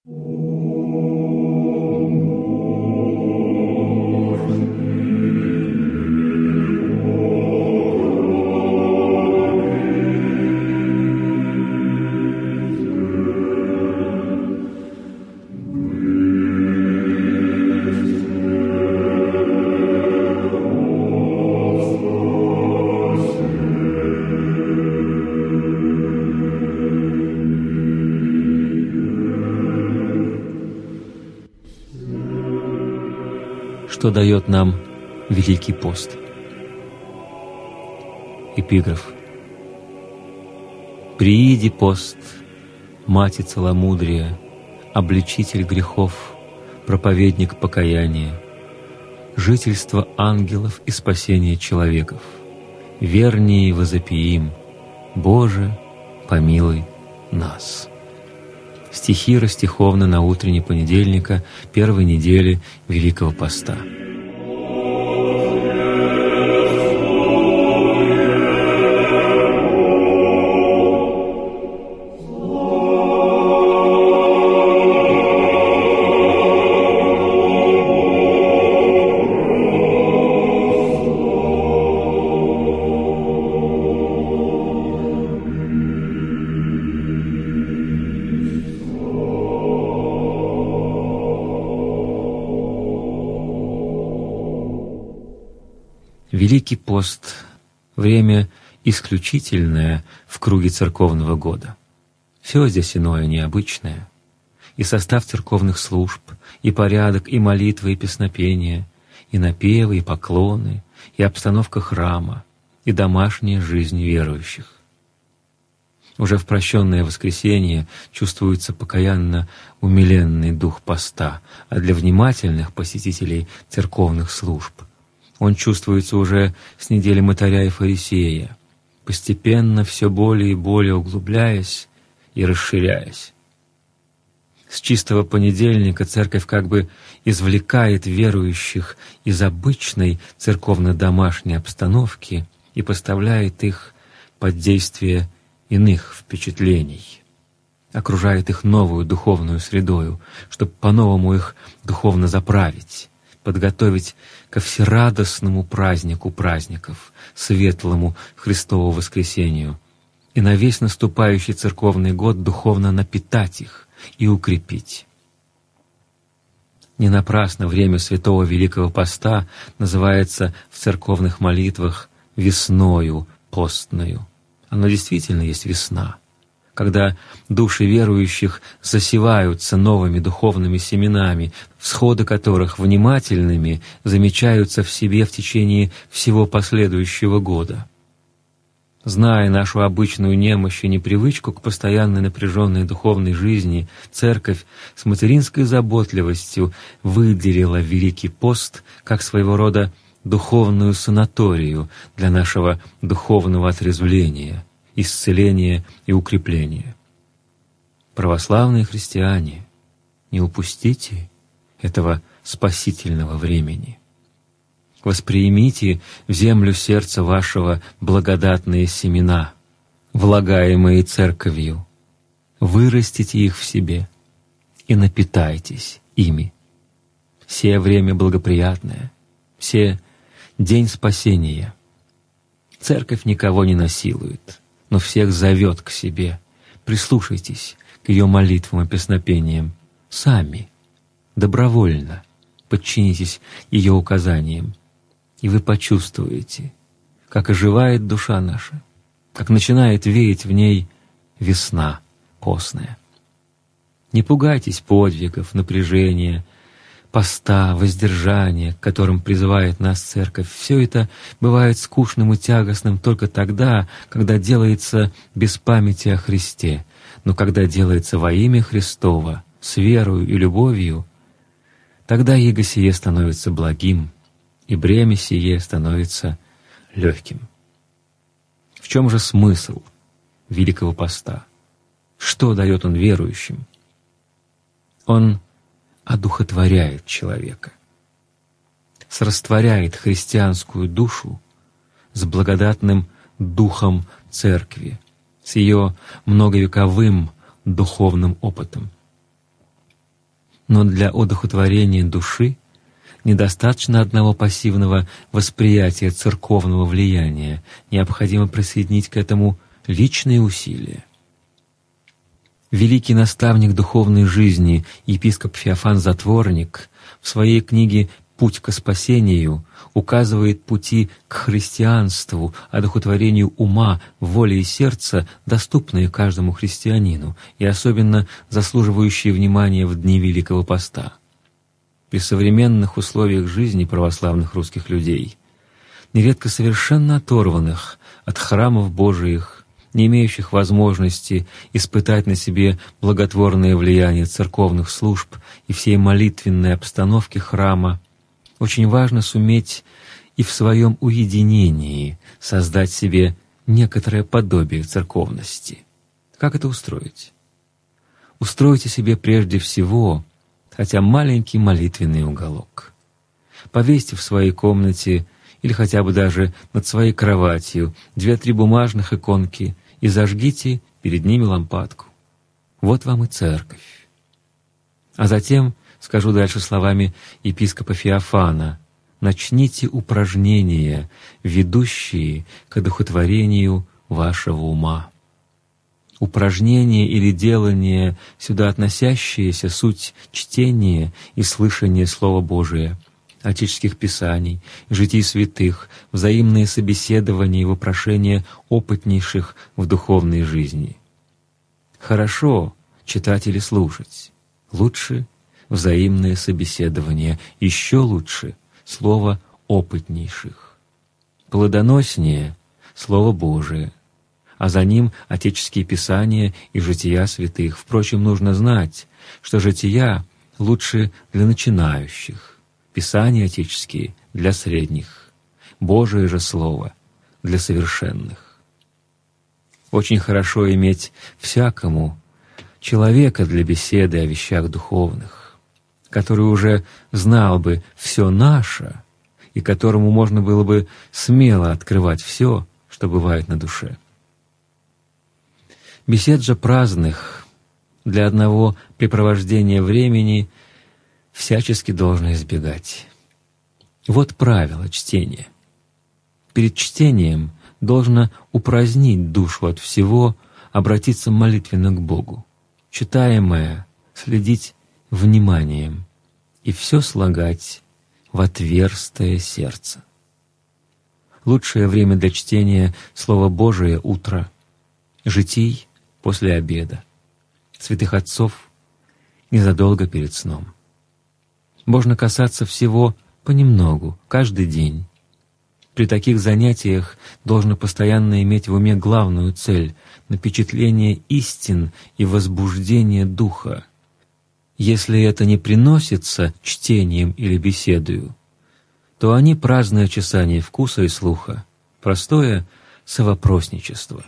Что дает нам Великий пост? Эпиграф. «Прииди пост, Мати целомудрия, обличитель грехов, проповедник покаяния, жительство ангелов и спасение человеков, вернее возопиим, Боже, помилуй нас». Стихи Ростиховны на утренне понедельника первой недели Великого Поста. Великий пост — время исключительное в круге церковного года. Все здесь иное, необычное. И состав церковных служб, и порядок, и молитвы, и песнопения, и напевы, и поклоны, и обстановка храма, и домашняя жизнь верующих. Уже в прощенное воскресенье чувствуется покаянно умиленный дух поста, а для внимательных посетителей церковных служб он чувствуется уже с недели мытаря и фарисея, постепенно все более и более углубляясь и расширяясь. С чистого понедельника церковь как бы извлекает верующих из обычной церковно-домашней обстановки и поставляет их под действие иных впечатлений, окружает их новую духовную средою, чтобы по-новому их духовно заправить, подготовить ко всерадостному празднику праздников, светлому Христову воскресению, и на весь наступающий церковный год духовно напитать их и укрепить. Не напрасно время Святого Великого Поста называется в церковных молитвах «весною постною». Оно действительно есть весна, когда души верующих засеваются новыми духовными семенами, всходы которых внимательными замечаются в себе в течение всего последующего года. Зная нашу обычную немощь и непривычку к постоянной напряженной духовной жизни, Церковь с материнской заботливостью выделила Великий пост как своего рода духовную санаторию для нашего духовного отрезвления, исцеления и укрепления. Православные христиане, не упустите этого спасительного времени. Воспримите в землю сердца вашего благодатные семена, влагаемые Церковью, вырастите их в себе и напитайтесь ими. Все время благоприятное, все день спасения. Церковь никого не насилует, но всех зовет к себе. Прислушайтесь к ее молитвам и песнопениям сами, добровольно подчинитесь ее указаниям, и вы почувствуете, как оживает душа наша, как начинает веять в ней весна постная. Не пугайтесь подвигов, напряжения, поста, воздержания, к которым призывает нас Церковь. Все это бывает скучным и тягостным только тогда, когда делается без памяти о Христе. Но когда делается во имя Христово, с верою и любовью, тогда иго сие становится благим, и бремя сие становится легким. В чем же смысл Великого Поста? Что дает он верующим? Он одухотворяет человека, срастворяет христианскую душу с благодатным духом Церкви, с ее многовековым духовным опытом. Но для одухотворения души недостаточно одного пассивного восприятия церковного влияния, необходимо присоединить к этому личные усилия. Великий наставник духовной жизни епископ Феофан Затворник в своей книге «Путь к спасению» указывает пути к христианству, одухотворению ума, воли и сердца, доступные каждому христианину и особенно заслуживающие внимания в дни Великого Поста. При современных условиях жизни православных русских людей, нередко совершенно оторванных от храмов Божиих, не имеющих возможности испытать на себе благотворное влияние церковных служб и всей молитвенной обстановки храма, очень важно суметь и в своем уединении создать себе некоторое подобие церковности. Как это устроить? Устройте себе прежде всего хотя маленький молитвенный уголок. Повесьте в своей комнате или хотя бы даже над своей кроватью 2-3 бумажных иконки и зажгите перед ними лампадку. Вот вам и церковь. А затем, скажу дальше словами епископа Феофана, начните упражнения, ведущие к одухотворению вашего ума. Упражнения или делания, сюда относящиеся, суть чтения и слышания Слова Божия, отеческих писаний, житий святых, взаимные собеседования и вопрошения опытнейших в духовной жизни. Хорошо читать или слушать, лучше взаимное собеседование, еще лучше слово опытнейших. Плодоноснее Слово Божие, а за ним отеческие писания и жития святых. Впрочем, нужно знать, что жития лучше для начинающих, писания отеческие для средних, Божие же Слово для совершенных. Очень хорошо иметь всякому человека для беседы о вещах духовных, который уже знал бы все наше и которому можно было бы смело открывать все, что бывает на душе. Бесед же праздных для одного препровождения времени всячески должно избегать. Вот правило чтения. Перед чтением должно упразднить душу от всего, обратиться молитвенно к Богу, читаемое следить вниманием и все слагать в отверстое сердце. Лучшее время для чтения Слова Божия — утро, житий — после обеда, святых отцов незадолго перед сном. Можно касаться всего понемногу, каждый день. При таких занятиях должно постоянно иметь в уме главную цель — напечатление истин и возбуждение духа. Если это не приносится чтением или беседою, то они праздное чесание вкуса и слуха, простое совопросничество.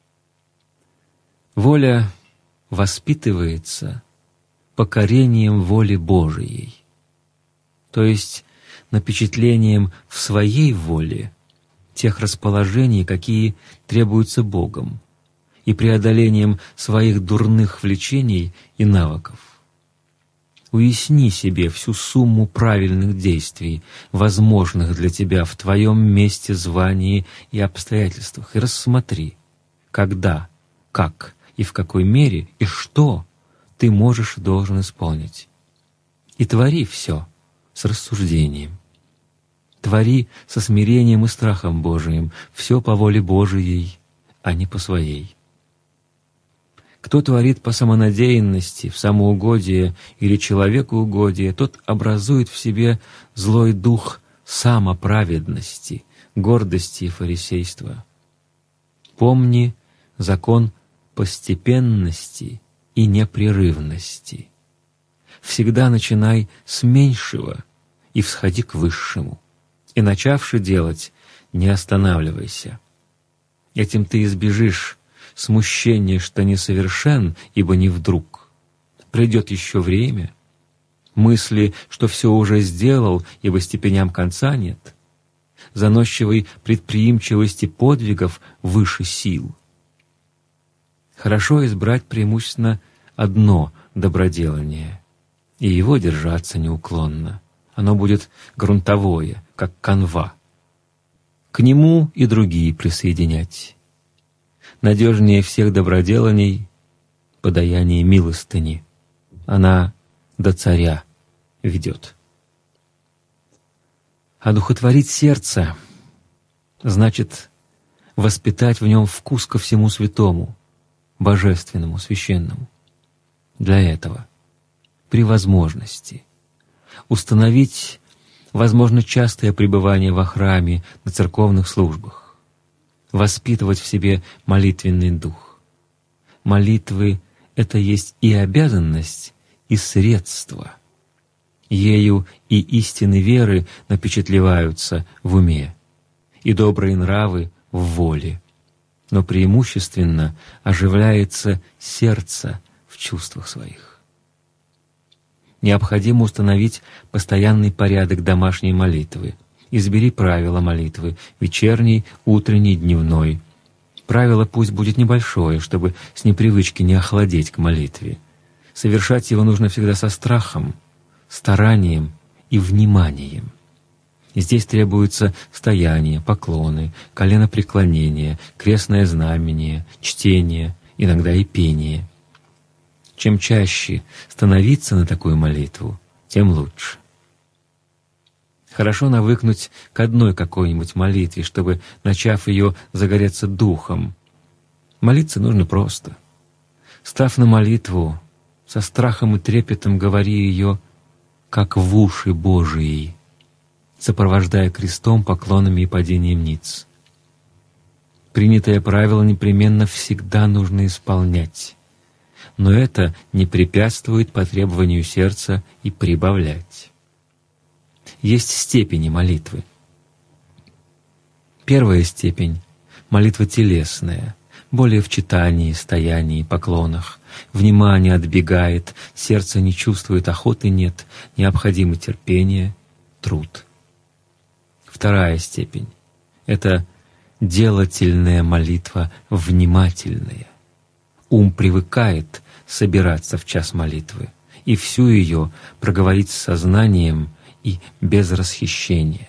Воля воспитывается покорением воли Божией, то есть напечатлением в своей воле тех расположений, какие требуются Богом, и преодолением своих дурных влечений и навыков. Уясни себе всю сумму правильных действий, возможных для тебя в твоем месте, звании и обстоятельствах, и рассмотри, когда, как и в какой мере и что ты можешь и должен исполнить. И твори все с рассуждением. Твори со смирением и страхом Божиим, все по воле Божией, а не по своей. Кто творит по самонадеянности, в самоугодие или человекоугодие, тот образует в себе злой дух самоправедности, гордости и фарисейства. Помни закон постепенности и непрерывности. Всегда начинай с меньшего и всходи к высшему. И, начавши делать, не останавливайся. Этим ты избежишь смущения, что несовершен, ибо не вдруг. Придет еще время, мысли, что все уже сделал, ибо степеням конца нет, заносчивой предприимчивости подвигов выше сил. Хорошо избрать преимущественно одно доброделание и его держаться неуклонно. Оно будет грунтовое, как канва. К нему и другие присоединять. Надежнее всех доброделаний подаяние милостыни. Она до царя ведет. Одухотворить сердце значит воспитать в нем вкус ко всему святому, божественному, священному. Для этого, при возможности, установить, возможно, частое пребывание во храме, на церковных службах, воспитывать в себе молитвенный дух. Молитвы — это есть и обязанность, и средство. Ею и истины веры напечатлеваются в уме, и добрые нравы в воле, но преимущественно оживляется сердце в чувствах своих. Необходимо установить постоянный порядок домашней молитвы. Избери правила молитвы — вечерней, утренней, дневной. Правило пусть будет небольшое, чтобы с непривычки не охладеть к молитве. Совершать его нужно всегда со страхом, старанием и вниманием. И здесь требуется стояние, поклоны, коленопреклонение, крестное знамение, чтение, иногда и пение. Чем чаще становиться на такую молитву, тем лучше. Хорошо навыкнуть к одной какой-нибудь молитве, чтобы, начав ее, загореться духом. Молиться нужно просто. Став на молитву, со страхом и трепетом говори ее, как в уши Божии, сопровождая крестом, поклонами и падением ниц. Принятое правило непременно всегда нужно исполнять, но это не препятствует по требованию сердца и прибавлять. Есть степени молитвы. Первая степень — молитва телесная, более в читании, стоянии, поклонах. Внимание отбегает, сердце не чувствует, охоты нет, необходимо терпение, труд. Вторая степень — это делательная молитва, внимательная. Ум привыкает собираться в час молитвы и всю ее проговорить с сознанием и без расхищения.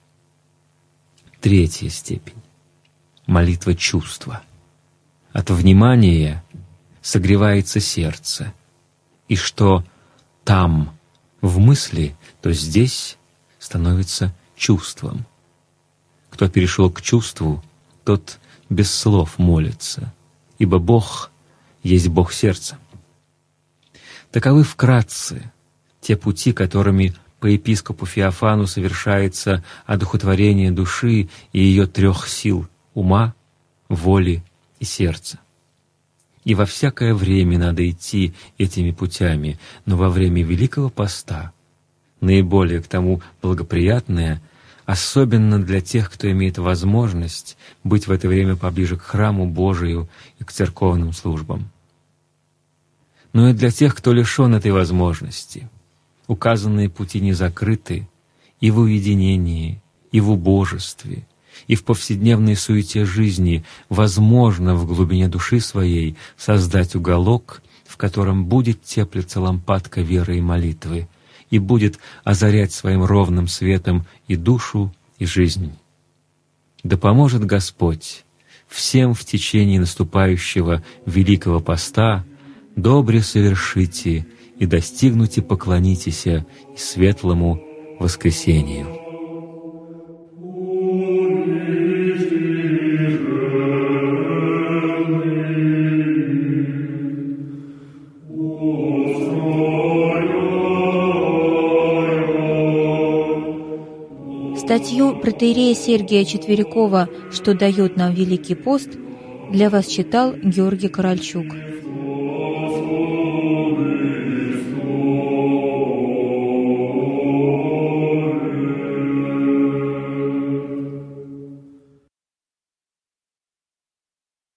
Третья степень — молитва чувства. От внимания согревается сердце, и что там в мысли, то здесь становится чувством. Кто перешел к чувству, тот без слов молится, ибо Бог есть Бог сердца. Таковы вкратце те пути, которыми по епископу Феофану совершается одухотворение души и ее трех сил — ума, воли и сердца. И во всякое время надо идти этими путями, но во время Великого Поста, наиболее к тому благоприятное, особенно для тех, кто имеет возможность быть в это время поближе к храму Божию и к церковным службам. Но и для тех, кто лишен этой возможности, указанные пути не закрыты и в уединении, и в убожестве, и в повседневной суете жизни возможно в глубине души своей создать уголок, в котором будет теплиться лампадка веры и молитвы, и будет озарять своим ровным светом и душу, и жизнь. Да поможет Господь всем в течение наступающего Великого Поста добре совершите и достигнуте поклонитесь и светлому воскресению. Статью протоиерея Сергия Четверякова «Что дает нам Великий пост» для вас читал Георгий Корольчук.